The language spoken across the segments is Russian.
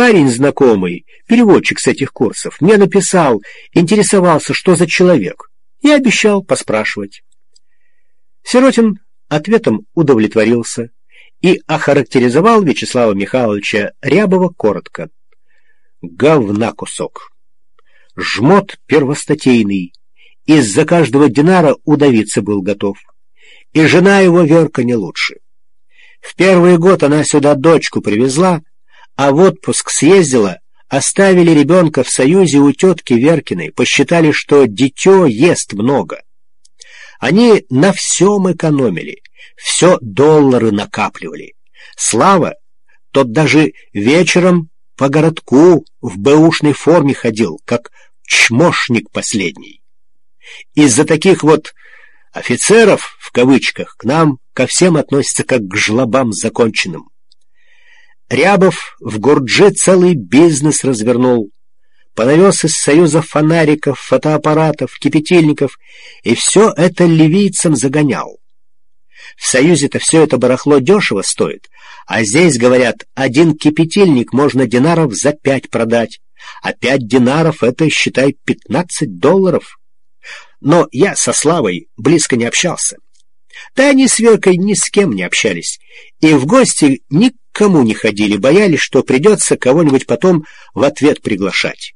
парень знакомый, переводчик с этих курсов, мне написал, интересовался, что за человек. Я обещал поспрашивать. Сиротин ответом удовлетворился и охарактеризовал Вячеслава Михайловича Рябова коротко. Говна кусок. Жмот первостатейный. Из-за каждого динара удавиться был готов. И жена его, Верка, не лучше. В первый год она сюда дочку привезла, а в отпуск съездила, оставили ребенка в Союзе у тетки Веркиной, посчитали, что дитё ест много. Они на всем экономили, все доллары накапливали. Слава, тот даже вечером по городку в бэушной форме ходил, как чмошник последний. Из-за таких вот офицеров, в кавычках, к нам ко всем относятся как к жлобам законченным. Рябов в Гурджи целый бизнес развернул, понавез из Союза фонариков, фотоаппаратов, кипятильников, и все это ливийцам загонял. В Союзе-то все это барахло дешево стоит, а здесь, говорят, один кипятильник можно динаров за 5 продать, а 5 динаров — это, считай, $15. Но я со Славой близко не общался. Да они с Веркой ни с кем не общались, и в гости никому не ходили, боялись, что придется кого-нибудь потом в ответ приглашать.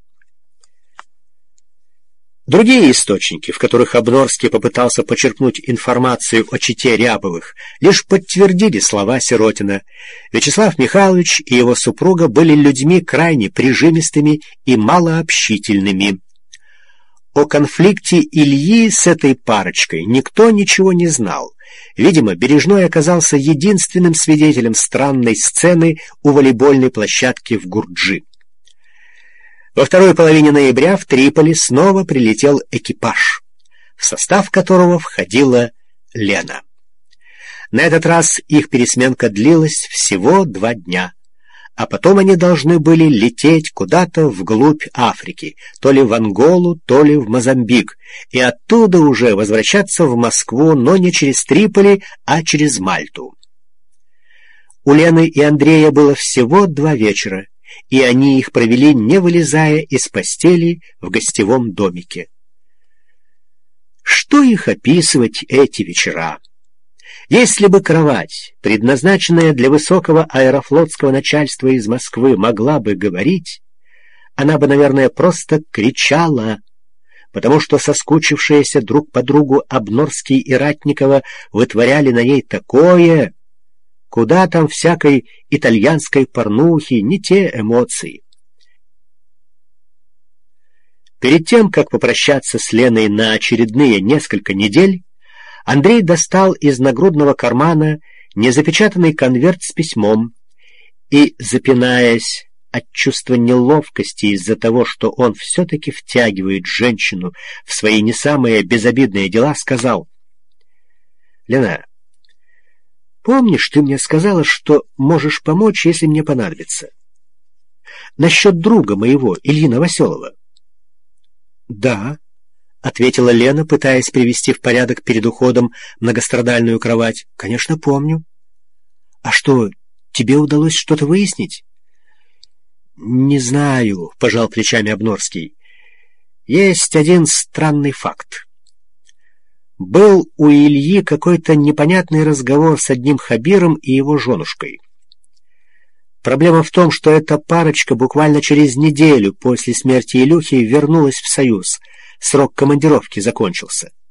Другие источники, в которых Обнорский попытался почерпнуть информацию о чете Рябовых, лишь подтвердили слова Сиротина. Вячеслав Михайлович и его супруга были людьми крайне прижимистыми и малообщительными. О конфликте Ильи с этой парочкой никто ничего не знал. Видимо, Бережной оказался единственным свидетелем странной сцены у волейбольной площадки в Гурджи. Во второй половине ноября в Триполи снова прилетел экипаж, в состав которого входила Лена. На этот раз их пересменка длилась всего 2 дня, а потом они должны были лететь куда-то вглубь Африки, то ли в Анголу, то ли в Мозамбик, и оттуда уже возвращаться в Москву, но не через Триполи, а через Мальту. У Лены и Андрея было всего 2 вечера, и они их провели, не вылезая из постели в гостевом домике. Что их описывать, эти вечера? Если бы кровать, предназначенная для высокого аэрофлотского начальства из Москвы, могла бы говорить, она бы, наверное, просто кричала, потому что соскучившиеся друг по другу Обнорский и Ратникова вытворяли на ней такое, куда там всякой итальянской порнухи, не те эмоции. Перед тем, как попрощаться с Леной на очередные несколько недель, Андрей достал из нагрудного кармана незапечатанный конверт с письмом и, запинаясь от чувства неловкости из-за того, что он все-таки втягивает женщину в свои не самые безобидные дела, сказал: «Лена, помнишь, ты мне сказала, что можешь помочь, если мне понадобится? Насчет друга моего, Ильи Новоселова». «Да», — ответила Лена, пытаясь привести в порядок перед уходом многострадальную кровать. «Конечно, помню. А что, тебе удалось что-то выяснить?» «Не знаю», — пожал плечами Обнорский. «Есть один странный факт. Был у Ильи какой-то непонятный разговор с одним Хабиром и его женушкой. Проблема в том, что эта парочка буквально через неделю после смерти Илюхи вернулась в Союз. Срок командировки закончился.